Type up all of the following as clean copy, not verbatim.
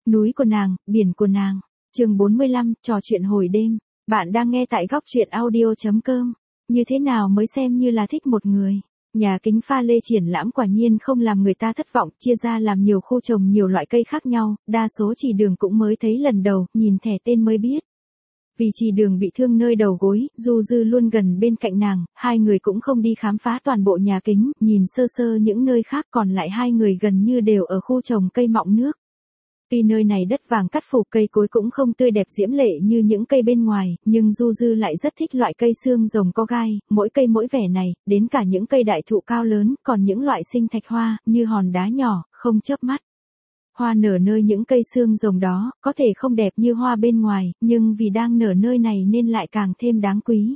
Núi của nàng, biển của nàng. Chương 45, trò chuyện hồi đêm. Bạn đang nghe tại góc truyện audio.com. Như thế nào mới xem như là thích một người? Nhà kính pha lê triển lãm quả nhiên không làm người ta thất vọng, chia ra làm nhiều khu trồng nhiều loại cây khác nhau, đa số chỉ đường cũng mới thấy lần đầu, nhìn thẻ tên mới biết. Vì chỉ đường bị thương nơi đầu gối, Du Dư luôn gần bên cạnh nàng, hai người cũng không đi khám phá toàn bộ nhà kính, nhìn sơ sơ những nơi khác, còn lại hai người gần như đều ở khu trồng cây mọng nước. Tuy nơi này đất vàng cắt phủ, cây cối cũng không tươi đẹp diễm lệ như những cây bên ngoài, nhưng Du Dư lại rất thích loại cây xương rồng có gai, mỗi cây mỗi vẻ này, đến cả những cây đại thụ cao lớn, còn những loại sinh thạch hoa, như hòn đá nhỏ, không chớp mắt. Hoa nở nơi những cây xương rồng đó, có thể không đẹp như hoa bên ngoài, nhưng vì đang nở nơi này nên lại càng thêm đáng quý.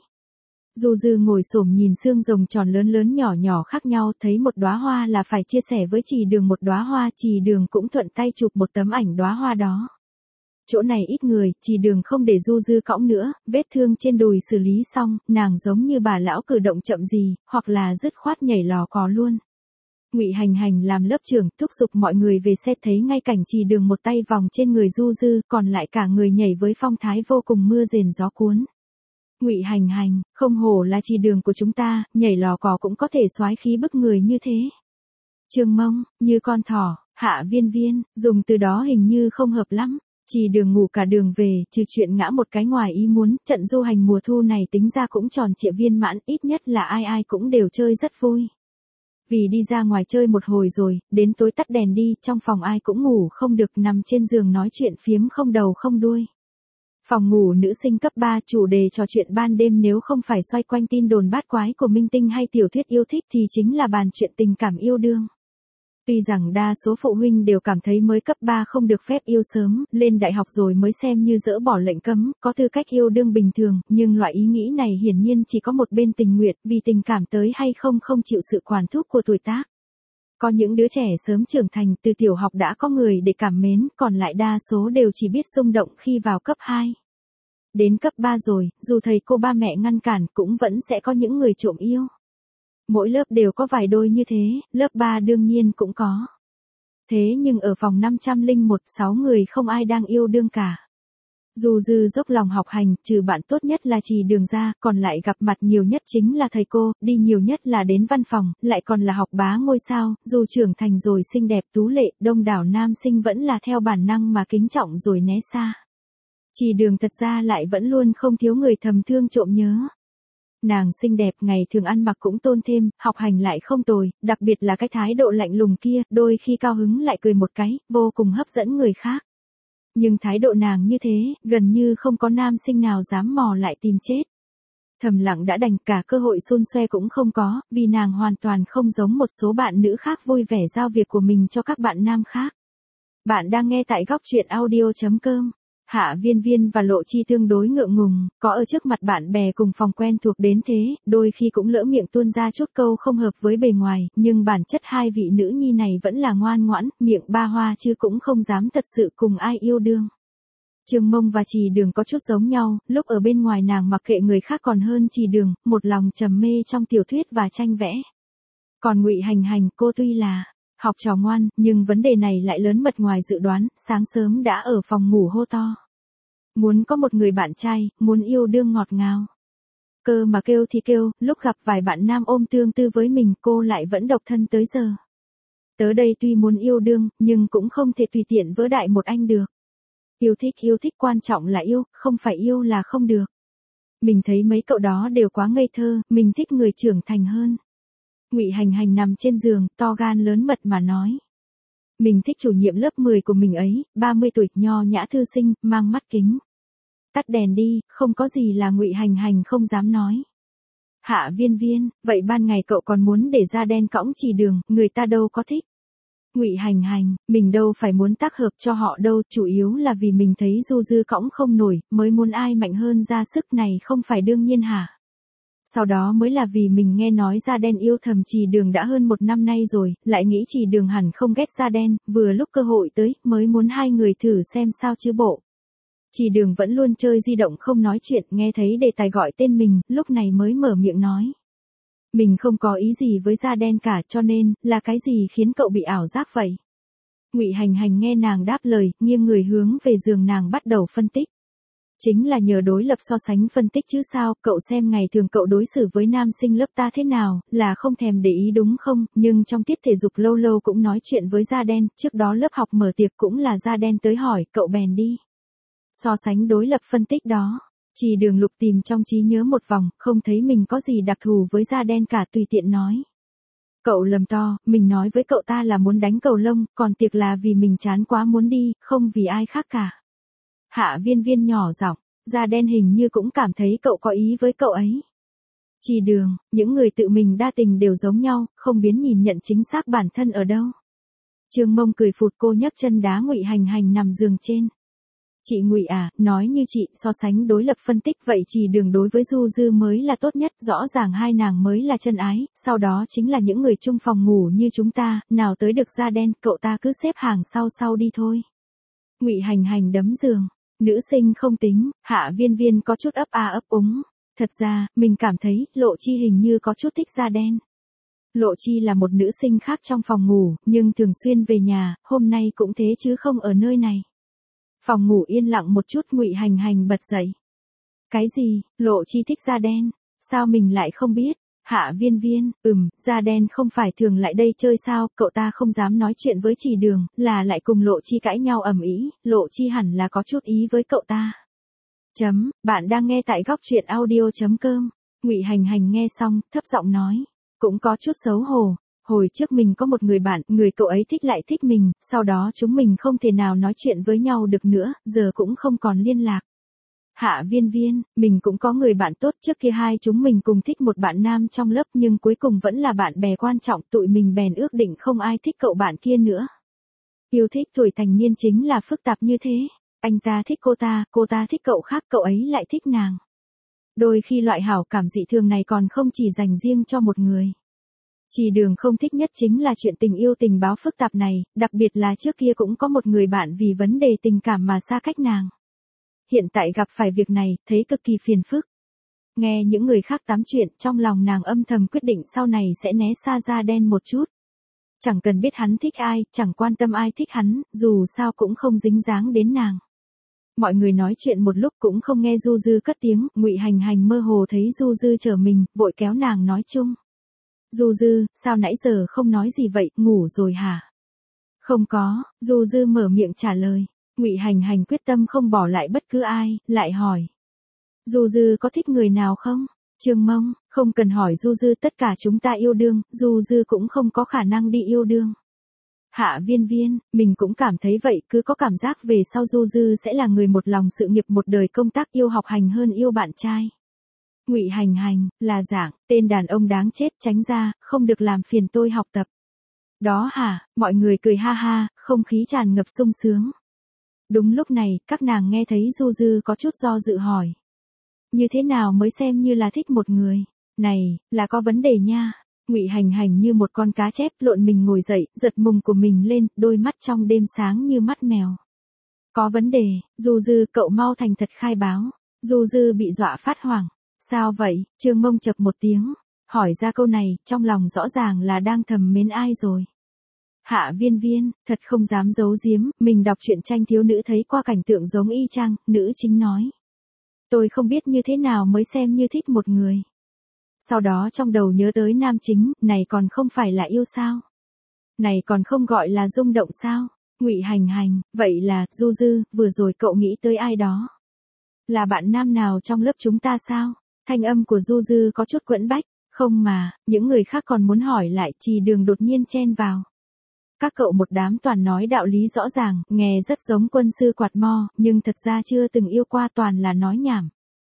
Du Dư ngồi xổm nhìn xương rồng tròn lớn lớn nhỏ nhỏ khác nhau, thấy một đóa hoa là phải chia sẻ với Trì Đường một đóa hoa, Trì Đường cũng thuận tay chụp một tấm ảnh đóa hoa đó. Chỗ này ít người, Trì Đường không để Du Dư cõng nữa, vết thương trên đùi xử lý xong, nàng giống như bà lão cử động chậm gì, hoặc là dứt khoát nhảy lò cò luôn. Ngụy Hành Hành làm lớp trưởng, thúc giục mọi người về xe, thấy ngay cảnh Trì Đường một tay vòng trên người Du Dư, còn lại cả người nhảy với phong thái vô cùng mưa rền gió cuốn. Ngụy Hành Hành, không hổ là Trì Đường của chúng ta, nhảy lò cò cũng có thể soái khí bức người như thế. Trương Mông, như con thỏ, Hạ Viên Viên, dùng từ đó hình như không hợp lắm. Trì Đường ngủ cả đường về, trừ chuyện ngã một cái ngoài ý muốn, trận du hành mùa thu này tính ra cũng tròn trịa viên mãn, ít nhất là ai ai cũng đều chơi rất vui. Vì đi ra ngoài chơi một hồi rồi, đến tối tắt đèn đi, trong phòng ai cũng ngủ không được, nằm trên giường nói chuyện phiếm không đầu không đuôi. Phòng ngủ nữ sinh cấp 3, chủ đề trò chuyện ban đêm nếu không phải xoay quanh tin đồn bát quái của minh tinh hay tiểu thuyết yêu thích thì chính là bàn chuyện tình cảm yêu đương. Tuy rằng đa số phụ huynh đều cảm thấy mới cấp 3 không được phép yêu sớm, lên đại học rồi mới xem như dỡ bỏ lệnh cấm, có tư cách yêu đương bình thường, nhưng loại ý nghĩ này hiển nhiên chỉ có một bên tình nguyện, vì tình cảm tới hay không không chịu sự quản thúc của tuổi tác. Có những đứa trẻ sớm trưởng thành, từ tiểu học đã có người để cảm mến, còn lại đa số đều chỉ biết xung động khi vào cấp 2. Đến cấp 3 rồi, dù thầy cô ba mẹ ngăn cản cũng vẫn sẽ có những người trộm yêu. Mỗi lớp đều có vài đôi như thế, lớp 3 đương nhiên cũng có. Thế nhưng ở phòng 501, 6 người không ai đang yêu đương cả. Du Dư dốc lòng học hành, trừ bạn tốt nhất là Trì Đường ra, còn lại gặp mặt nhiều nhất chính là thầy cô, đi nhiều nhất là đến văn phòng, lại còn là học bá ngôi sao, dù trưởng thành rồi xinh đẹp tú lệ, đông đảo nam sinh vẫn là theo bản năng mà kính trọng rồi né xa. Trì Đường thật ra lại vẫn luôn không thiếu người thầm thương trộm nhớ. Nàng xinh đẹp, ngày thường ăn mặc cũng tôn thêm, học hành lại không tồi, đặc biệt là cái thái độ lạnh lùng kia, đôi khi cao hứng lại cười một cái, vô cùng hấp dẫn người khác. Nhưng thái độ nàng như thế, gần như không có nam sinh nào dám mò lại tìm chết. Thầm lặng đã đành, cả cơ hội xôn xoe cũng không có, vì nàng hoàn toàn không giống một số bạn nữ khác vui vẻ giao việc của mình cho các bạn nam khác. Bạn đang nghe tại góc truyện audio.com. Hạ Viên Viên và Lộ Chi tương đối ngượng ngùng, có ở trước mặt bạn bè cùng phòng quen thuộc đến thế, đôi khi cũng lỡ miệng tuôn ra chút câu không hợp với bề ngoài, nhưng bản chất hai vị nữ nhi này vẫn là ngoan ngoãn, miệng ba hoa chứ cũng không dám thật sự cùng ai yêu đương. Trương Mông và Trì Đường có chút giống nhau, lúc ở bên ngoài nàng mặc kệ người khác còn hơn Trì Đường, một lòng trầm mê trong tiểu thuyết và tranh vẽ. Còn Ngụy Hành Hành, cô tuy là học trò ngoan, nhưng vấn đề này lại lớn mật ngoài dự đoán, sáng sớm đã ở phòng ngủ hô to. Muốn có một người bạn trai, muốn yêu đương ngọt ngào. Cơ mà kêu thì kêu, lúc gặp vài bạn nam ôm tương tư với mình cô lại vẫn độc thân tới giờ. Tớ đây tuy muốn yêu đương, nhưng cũng không thể tùy tiện vỡ đại một anh được. Yêu thích quan trọng là yêu, không phải yêu là không được. Mình thấy mấy cậu đó đều quá ngây thơ, mình thích người trưởng thành hơn. Ngụy Hành Hành nằm trên giường, to gan lớn mật mà nói. Mình thích chủ nhiệm lớp 10 của mình ấy, 30 tuổi, nho nhã thư sinh, mang mắt kính. Tắt đèn đi, không có gì là Ngụy Hành Hành không dám nói. Hạ Viên Viên, vậy ban ngày cậu còn muốn để da đen cõng Trì Đường, người ta đâu có thích. Ngụy Hành Hành, mình đâu phải muốn tác hợp cho họ đâu, chủ yếu là vì mình thấy Du Dư cõng không nổi, mới muốn ai mạnh hơn ra sức này không phải đương nhiên hả? Sau đó mới là vì mình nghe nói da đen yêu thầm Trì Đường đã hơn 1 năm nay rồi, lại nghĩ Trì Đường hẳn không ghét da đen, vừa lúc cơ hội tới, mới muốn hai người thử xem sao chứ bộ. Trì Đường vẫn luôn chơi di động không nói chuyện, nghe thấy đề tài gọi tên mình, lúc này mới mở miệng nói. Mình không có ý gì với da đen cả, cho nên, là cái gì khiến cậu bị ảo giác vậy? Ngụy Hành Hành nghe nàng đáp lời, nghiêng người hướng về giường nàng bắt đầu phân tích. Chính là nhờ đối lập so sánh phân tích chứ sao, cậu xem ngày thường cậu đối xử với nam sinh lớp ta thế nào, là không thèm để ý đúng không, nhưng trong tiết thể dục lâu lâu cũng nói chuyện với da đen, trước đó lớp học mở tiệc cũng là da đen tới hỏi, cậu bèn đi. So sánh đối lập phân tích đó, Chỉ Đường lục tìm trong trí nhớ một vòng, không thấy mình có gì đặc thù với da đen cả, tùy tiện nói. Cậu lầm to, mình nói với cậu ta là muốn đánh cầu lông, còn tiệc là vì mình chán quá muốn đi, không vì ai khác cả. Hạ Viên Viên nhỏ giọng, da đen hình như cũng cảm thấy cậu có ý với cậu ấy. Chỉ Đường, những người tự mình đa tình đều giống nhau, không biến nhìn nhận chính xác bản thân ở đâu. Trương Mông cười phụt, cô nhấc chân đá Ngụy Hành Hành nằm giường trên. Chị Ngụy à, nói như chị, so sánh đối lập phân tích vậy Chỉ Đường đối với Du Dư mới là tốt nhất, rõ ràng hai nàng mới là chân ái, sau đó chính là những người chung phòng ngủ như chúng ta, nào tới được da đen, cậu ta cứ xếp hàng sau sau đi thôi. Ngụy Hành Hành đấm giường, nữ sinh không tính, Hạ Viên Viên có chút ấp a ấp úng. Thật ra, mình cảm thấy, Lộ Chi hình như có chút thích da đen. Lộ Chi là một nữ sinh khác trong phòng ngủ, nhưng thường xuyên về nhà, hôm nay cũng thế chứ không ở nơi này. Phòng ngủ yên lặng một chút, Ngụy Hành Hành bật dậy. Cái gì, Lộ Chi thích da đen? Sao mình lại không biết? Hạ Viên Viên, da đen không phải thường lại đây chơi sao, cậu ta không dám nói chuyện với Chỉ Đường, là lại cùng Lộ Chi cãi nhau ầm ĩ, Lộ Chi hẳn là có chút ý với cậu ta. Bạn đang nghe tại góc truyện audio.com. Ngụy Hành Hành nghe xong, thấp giọng nói, cũng có chút xấu hổ. Hồi trước mình có một người bạn, người cậu ấy thích lại thích mình, sau đó chúng mình không thể nào nói chuyện với nhau được nữa, giờ cũng không còn liên lạc. Hạ Viên Viên, mình cũng có người bạn tốt, trước kia hai chúng mình cùng thích một bạn nam trong lớp nhưng cuối cùng vẫn là bạn bè quan trọng, tụi mình bèn ước định không ai thích cậu bạn kia nữa. Yêu thích tuổi thành niên chính là phức tạp như thế. Anh ta thích cô ta thích cậu khác, cậu ấy lại thích nàng. Đôi khi loại hảo cảm dị thường này còn không chỉ dành riêng cho một người. Chỉ Đường không thích nhất chính là chuyện tình yêu tình báo phức tạp này, đặc biệt là trước kia cũng có một người bạn vì vấn đề tình cảm mà xa cách nàng. Hiện tại gặp phải việc này, thấy cực kỳ phiền phức. Nghe những người khác tám chuyện, trong lòng nàng âm thầm quyết định sau này sẽ né xa da đen một chút. Chẳng cần biết hắn thích ai, chẳng quan tâm ai thích hắn, dù sao cũng không dính dáng đến nàng. Mọi người nói chuyện một lúc cũng không nghe Du Dư cất tiếng, Ngụy Hành Hành mơ hồ thấy Du Dư chờ mình, vội kéo nàng nói chung. Du Dư, sao nãy giờ không nói gì vậy, ngủ rồi hả? Không có, Du Dư mở miệng trả lời. Ngụy Hành Hành quyết tâm không bỏ lại bất cứ ai, lại hỏi. Du Dư có thích người nào không? Trương Mông, không cần hỏi Du Dư, tất cả chúng ta yêu đương, Du Dư cũng không có khả năng đi yêu đương. Hạ Viên Viên, mình cũng cảm thấy vậy, cứ có cảm giác về sau Du Dư sẽ là người một lòng sự nghiệp một đời công tác yêu học hành hơn yêu bạn trai. Ngụy Hành Hành, là dạng, tên đàn ông đáng chết, tránh ra, không được làm phiền tôi học tập. Đó hả, mọi người cười ha ha, không khí tràn ngập sung sướng. Đúng lúc này, các nàng nghe thấy Du Dư có chút do dự hỏi. Như thế nào mới xem như là thích một người? Này, là có vấn đề nha. Ngụy Hành Hành như một con cá chép lộn mình ngồi dậy, giật mùng của mình lên, đôi mắt trong đêm sáng như mắt mèo. Có vấn đề, Du Dư, cậu mau thành thật khai báo. Du Dư bị dọa phát hoảng. Sao vậy? Trương Mông chập một tiếng, hỏi ra câu này, trong lòng rõ ràng là đang thầm mến ai rồi. Hạ Viên Viên, thật không dám giấu giếm, mình đọc truyện tranh thiếu nữ thấy qua cảnh tượng giống y chang, nữ chính nói. Tôi không biết như thế nào mới xem như thích một người. Sau đó trong đầu nhớ tới nam chính, này còn không phải là yêu sao? Này còn không gọi là rung động sao? Ngụy Hành Hành, vậy là, Du Dư, vừa rồi cậu nghĩ tới ai đó? Là bạn nam nào trong lớp chúng ta sao? Thanh âm của Du Dư có chút quẫn bách, không mà, những người khác còn muốn hỏi lại, Chỉ Đường đột nhiên chen vào. Các cậu một đám toàn nói đạo lý rõ ràng, nghe rất giống quân sư quạt mo, nhưng thật ra chưa từng yêu qua, toàn là nói nhảm.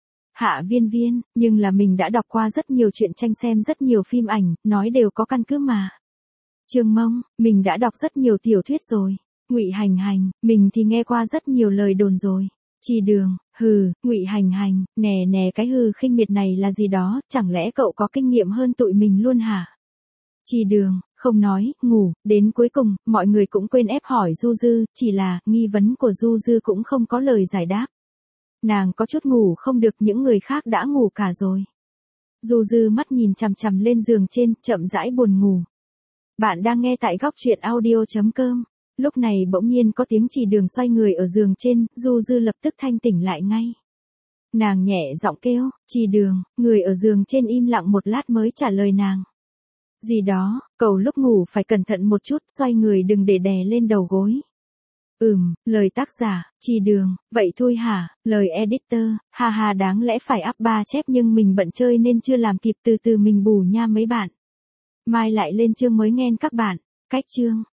Hạ Viên Viên, nhưng là mình đã đọc qua rất nhiều truyện tranh, xem rất nhiều phim ảnh, nói đều có căn cứ mà. Trương Mông, mình đã đọc rất nhiều tiểu thuyết rồi. Ngụy Hành Hành, mình thì nghe qua rất nhiều lời đồn rồi. Chỉ Đường, Ngụy Hành Hành, nè cái khinh miệt này là gì đó, chẳng lẽ cậu có kinh nghiệm hơn tụi mình luôn hả? Chỉ Đường, không nói, ngủ, đến cuối cùng, mọi người cũng quên ép hỏi Du Dư, chỉ là, nghi vấn của Du Dư cũng không có lời giải đáp. Nàng có chút ngủ không được, những người khác đã ngủ cả rồi. Du Dư mắt nhìn chằm chằm lên giường trên, chậm rãi buồn ngủ. Bạn đang nghe tại góc truyện audio.com. Lúc này bỗng nhiên có tiếng Chỉ Đường xoay người ở giường trên, Du Dư lập tức thanh tỉnh lại ngay. Nàng nhẹ giọng kêu, Chỉ Đường, người ở giường trên im lặng một lát mới trả lời nàng. Gì đó, cậu lúc ngủ phải cẩn thận một chút, xoay người đừng để đè lên đầu gối. Lời tác giả, Chỉ Đường, vậy thôi hả, lời editor, ha đáng lẽ phải up 3 chép nhưng mình bận chơi nên chưa làm kịp, từ từ mình bù nha mấy bạn. Mai lại lên chương mới nghe các bạn, cách chương.